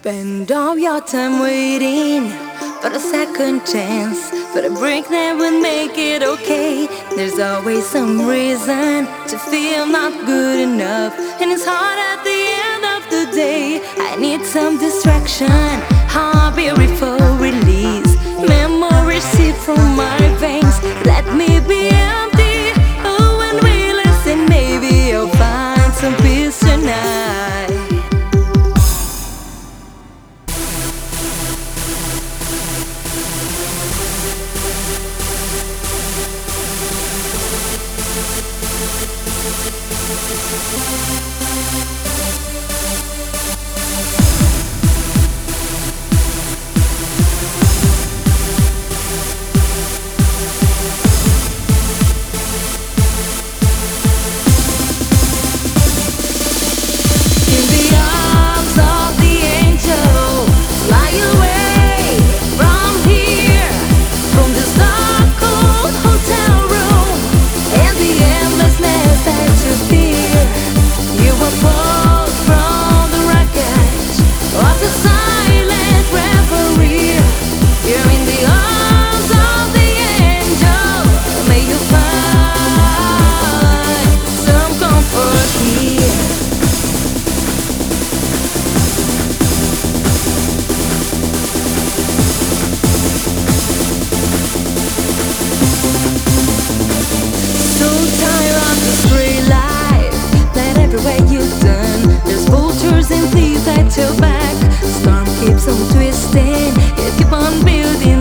Spend all your time waiting for a second chance, for a break that would make it okay. There's always some reason to feel not good enough, and it's hard at the end of the day. I need some distraction, hobby for release, memories seep from my veins. Let me be empty. Oh, when we listen, maybe I'll find some peace tonight. There's vultures and thieves at your back. Storm keeps on twisting, you keep on building.